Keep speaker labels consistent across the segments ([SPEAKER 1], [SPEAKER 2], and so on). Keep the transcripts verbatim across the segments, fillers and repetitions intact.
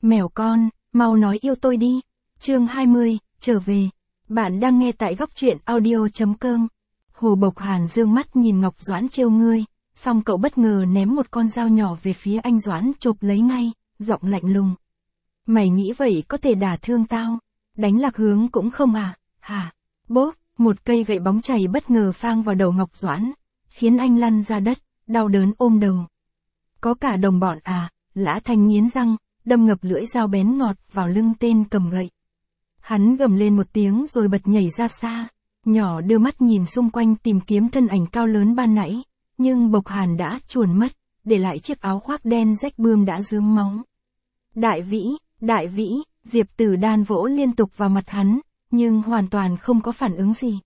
[SPEAKER 1] Mèo con, mau nói yêu tôi đi. Chương hai mươi, trở về. Bạn đang nghe tại góc truyện audio.com. Hồ Bộc Hàn dương mắt nhìn Ngọc Doãn trêu ngươi, xong cậu bất ngờ ném một con dao nhỏ về phía anh Doãn chộp lấy ngay, giọng lạnh lùng. Mày nghĩ vậy có thể đả thương tao? Đánh lạc hướng cũng không à? Hả? Bốp, một cây gậy bóng chảy bất ngờ phang vào đầu Ngọc Doãn, khiến anh lăn ra đất, đau đớn ôm đầu. Có cả đồng bọn à? Lã Thanh nghiến răng, đâm ngập lưỡi dao bén ngọt vào lưng tên cầm gậy. Hắn gầm lên một tiếng rồi bật nhảy ra xa, nhỏ đưa mắt nhìn xung quanh tìm kiếm thân ảnh cao lớn ban nãy, nhưng Bộc Hàn đã chuồn mất, để lại chiếc áo khoác đen rách bươm đã rướm máu. Đại Vĩ, Đại Vĩ, Diệp Tử Đan vỗ liên tục vào mặt hắn, nhưng hoàn toàn không có phản ứng gì.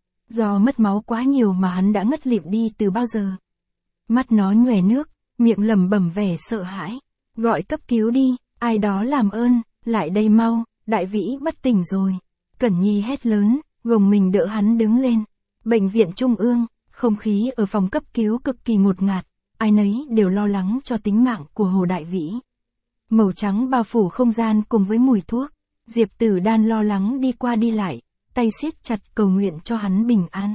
[SPEAKER 1] Do mất máu quá nhiều mà hắn đã ngất lịm đi từ bao giờ. Mắt nó nhoè nước, miệng lẩm bẩm vẻ sợ hãi. Gọi cấp cứu đi, ai đó làm ơn, lại đây mau, Đại Vĩ bất tỉnh rồi. Cẩn Nhi hét lớn, gồng mình đỡ hắn đứng lên. Bệnh viện Trung ương, không khí ở phòng cấp cứu cực kỳ ngột ngạt, ai nấy đều lo lắng cho tính mạng của Hồ Đại Vĩ. Màu trắng bao phủ không gian cùng với mùi thuốc, Diệp Tử Đan lo lắng đi qua đi lại, tay siết chặt cầu nguyện cho hắn bình an.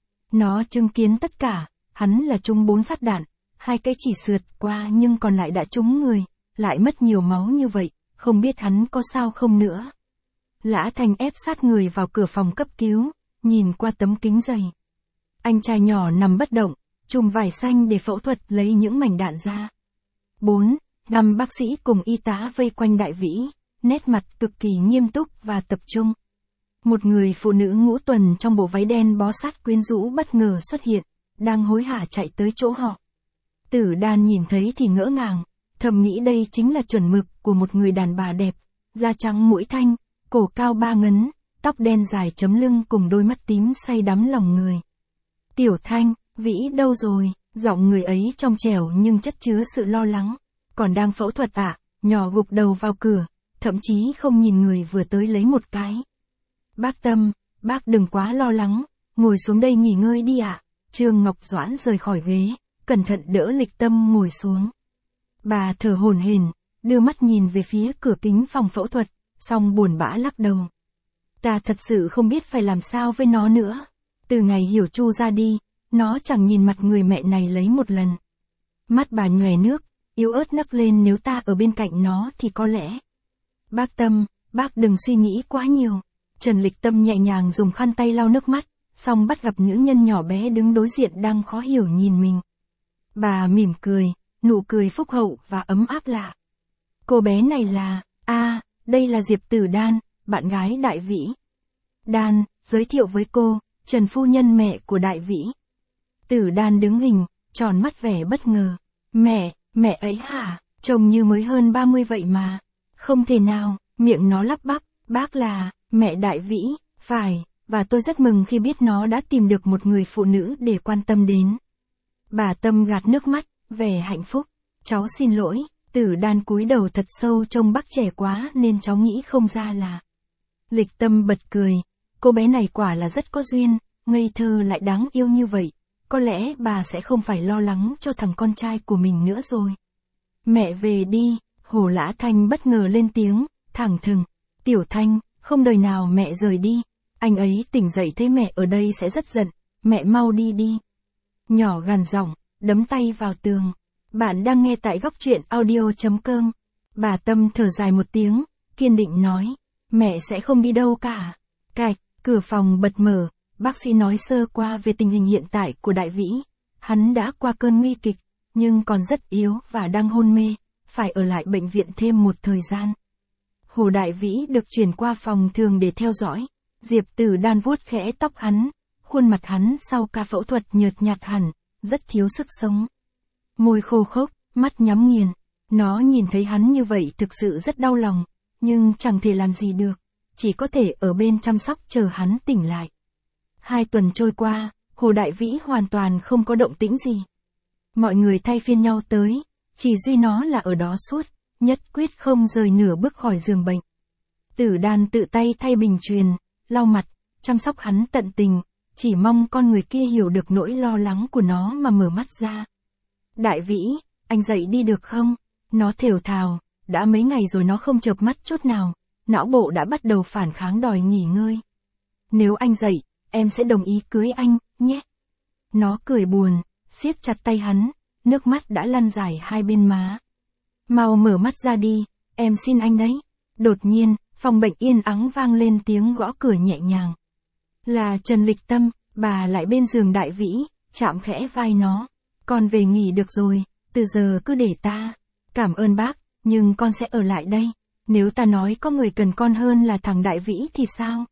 [SPEAKER 1] Nó chứng kiến tất cả, hắn là trúng bốn phát đạn, hai cái chỉ sượt qua nhưng còn lại đã trúng người, lại mất nhiều máu như vậy, không biết hắn có sao không nữa. Lã Thanh ép sát người vào cửa phòng cấp cứu, nhìn qua tấm kính dày. Anh trai nhỏ nằm bất động, chùm vải xanh để phẫu thuật lấy những mảnh đạn ra. Bốn, năm bác sĩ cùng y tá vây quanh Đại Vĩ, nét mặt cực kỳ nghiêm túc và tập trung. Một người phụ nữ ngũ tuần trong bộ váy đen bó sát quyến rũ bất ngờ xuất hiện, đang hối hả chạy tới chỗ họ. Tử Đan nhìn thấy thì ngỡ ngàng, thầm nghĩ đây chính là chuẩn mực của một người đàn bà đẹp, da trắng mũi thanh, cổ cao ba ngấn, tóc đen dài chấm lưng cùng đôi mắt tím say đắm lòng người. Tiểu Thanh, Vĩ đâu rồi? Giọng người ấy trong trẻo nhưng chất chứa sự lo lắng. Còn đang phẫu thuật ạ? À? Nhỏ gục đầu vào cửa, thậm chí không nhìn người vừa tới lấy một cái. Bác Tâm, bác đừng quá lo lắng, ngồi xuống đây nghỉ ngơi đi ạ. À? Trương Ngọc Doãn rời khỏi ghế, cẩn thận đỡ Lịch Tâm ngồi xuống. Bà thở hổn hển, đưa mắt nhìn về phía cửa kính phòng phẫu thuật, xong buồn bã lắc đầu. Ta thật sự không biết phải làm sao với nó nữa. Từ ngày Hiểu Chu ra đi, nó chẳng nhìn mặt người mẹ này lấy một lần. Mắt bà nhòe nước, yếu ớt nấc lên, nếu ta ở bên cạnh nó thì có lẽ. Bác Tâm, bác đừng suy nghĩ quá nhiều. Trần Lịch Tâm nhẹ nhàng dùng khăn tay lau nước mắt, xong bắt gặp nữ nhân nhỏ bé đứng đối diện đang khó hiểu nhìn mình. Bà mỉm cười, nụ cười phúc hậu và ấm áp lạ. Cô bé này là, a, à, đây là Diệp Tử Đan, bạn gái Đại Vĩ. Đan, giới thiệu với cô, Trần phu nhân mẹ của Đại Vĩ. Tử Đan đứng hình, tròn mắt vẻ bất ngờ. Mẹ, mẹ ấy hả? Trông như mới hơn ba mươi vậy mà. Không thể nào, miệng nó lắp bắp, bác là, mẹ Đại Vĩ, phải, và tôi rất mừng khi biết nó đã tìm được một người phụ nữ để quan tâm đến. Bà Tâm gạt nước mắt, vẻ hạnh phúc. Cháu xin lỗi, Tử Đan cúi đầu thật sâu, trông bác trẻ quá nên cháu nghĩ không ra là. Lịch Tâm bật cười, cô bé này quả là rất có duyên, ngây thơ lại đáng yêu như vậy. Có lẽ bà sẽ không phải lo lắng cho thằng con trai của mình nữa rồi. Mẹ về đi, Hồ Lã Thanh bất ngờ lên tiếng, thẳng thừng. Tiểu Thanh, không đời nào mẹ rời đi. Anh ấy tỉnh dậy thấy mẹ ở đây sẽ rất giận, mẹ mau đi đi. Nhỏ gằn giọng, đấm tay vào tường. Bạn đang nghe tại góc truyện audio.com. Bà Tâm thở dài một tiếng, kiên định nói, mẹ sẽ không đi đâu cả. Cạch, cửa phòng bật mở, bác sĩ nói sơ qua về tình hình hiện tại của Đại Vĩ. Hắn đã qua cơn nguy kịch, nhưng còn rất yếu và đang hôn mê, phải ở lại bệnh viện thêm một thời gian. Hồ Đại Vĩ được chuyển qua phòng thường để theo dõi. Diệp Tử Đan vuốt khẽ tóc hắn, khuôn mặt hắn sau ca phẫu thuật nhợt nhạt hẳn, rất thiếu sức sống. Môi khô khốc, mắt nhắm nghiền. Nó nhìn thấy hắn như vậy thực sự rất đau lòng, nhưng chẳng thể làm gì được, chỉ có thể ở bên chăm sóc chờ hắn tỉnh lại. Hai tuần trôi qua, Hồ Đại Vĩ hoàn toàn không có động tĩnh gì. Mọi người thay phiên nhau tới, chỉ duy nó là ở đó suốt, nhất quyết không rời nửa bước khỏi giường bệnh. Tử Đan tự tay thay bình truyền, lau mặt, chăm sóc hắn tận tình, chỉ mong con người kia hiểu được nỗi lo lắng của nó mà mở mắt ra. Đại Vĩ, anh dậy đi được không? Nó thều thào, đã mấy ngày rồi nó không chợp mắt chút nào, não bộ đã bắt đầu phản kháng đòi nghỉ ngơi. Nếu anh dậy, em sẽ đồng ý cưới anh, nhé. Nó cười buồn, siết chặt tay hắn, nước mắt đã lăn dài hai bên má. Mau mở mắt ra đi, em xin anh đấy. Đột nhiên, phòng bệnh yên ắng vang lên tiếng gõ cửa nhẹ nhàng. Là Trần Lịch Tâm, bà lại bên giường Đại Vĩ, chạm khẽ vai nó. Con về nghỉ được rồi, từ giờ cứ để ta. Cảm ơn bác, nhưng con sẽ ở lại đây. Nếu ta nói có người cần con hơn là thằng Đại Vĩ thì sao?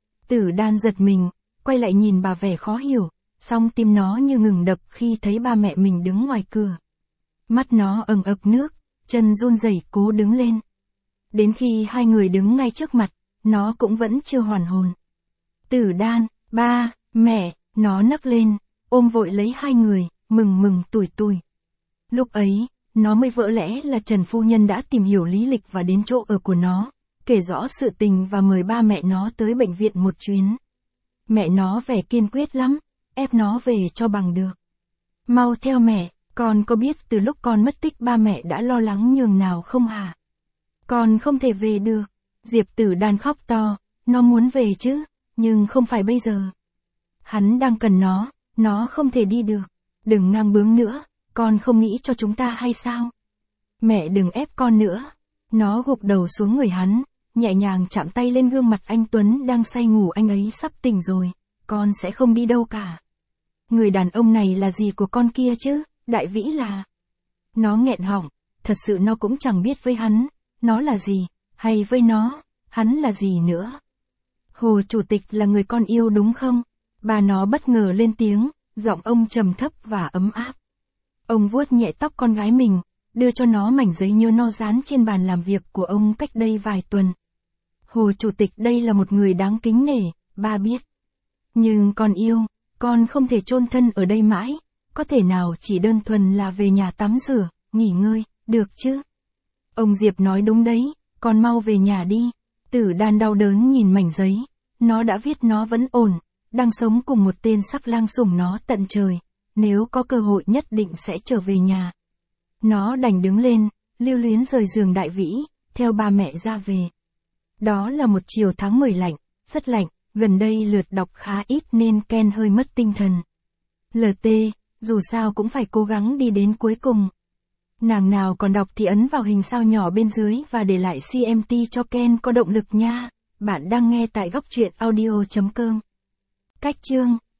[SPEAKER 1] Tử Đan giật mình, quay lại nhìn bà vẻ khó hiểu, song tim nó như ngừng đập khi thấy ba mẹ mình đứng ngoài cửa. Mắt nó ẩn ực nước, chân run rẩy cố đứng lên. Đến khi hai người đứng ngay trước mặt, nó cũng vẫn chưa hoàn hồn. Tử Đan, ba, mẹ, nó nấc lên, ôm vội lấy hai người, mừng mừng tủi tủi. Lúc ấy, nó mới vỡ lẽ là Trần Phu Nhân đã tìm hiểu lý lịch và đến chỗ ở của nó, kể rõ sự tình và mời ba mẹ nó tới bệnh viện một chuyến. Mẹ nó vẻ kiên quyết lắm, ép nó về cho bằng được. Mau theo mẹ, con có biết từ lúc con mất tích ba mẹ đã lo lắng nhường nào không hả? Con không thể về được. Diệp Tử Đan khóc to, nó muốn về chứ, nhưng không phải bây giờ. Hắn đang cần nó, nó không thể đi được. Đừng ngang bướng nữa, con không nghĩ cho chúng ta hay sao? Mẹ đừng ép con nữa. Nó gục đầu xuống người hắn, nhẹ nhàng chạm tay lên gương mặt anh Tuấn đang say ngủ. Anh ấy sắp tỉnh rồi, con sẽ không đi đâu cả. Người đàn ông này là gì của con kia chứ, Đại Vĩ là... Nó nghẹn họng, thật sự nó cũng chẳng biết với hắn, nó là gì, hay với nó, hắn là gì nữa. Hồ Chủ tịch là người con yêu đúng không? Bà nó bất ngờ lên tiếng, giọng ông trầm thấp và ấm áp. Ông vuốt nhẹ tóc con gái mình, đưa cho nó mảnh giấy nhớ no dán trên bàn làm việc của ông cách đây vài tuần. Hồ Chủ tịch đây là một người đáng kính nể, ba biết. Nhưng con yêu, con không thể chôn thân ở đây mãi, có thể nào chỉ đơn thuần là về nhà tắm rửa, nghỉ ngơi, được chứ? Ông Diệp nói đúng đấy, con mau về nhà đi. Tử Đan đau đớn nhìn mảnh giấy, nó đã viết nó vẫn ổn, đang sống cùng một tên sắc lang sủng nó tận trời, nếu có cơ hội nhất định sẽ trở về nhà. Nó đành đứng lên, lưu luyến rời giường Đại Vĩ, theo ba mẹ ra về. Đó là một chiều tháng mười lạnh, rất lạnh, gần đây lượt đọc khá ít nên Ken hơi mất tinh thần. lờ tê, dù sao cũng phải cố gắng đi đến cuối cùng. Nàng nào còn đọc thì ấn vào hình sao nhỏ bên dưới và để lại xê em tê cho Ken có động lực nha. Bạn đang nghe tại góc truyện audio chấm com. Cách chương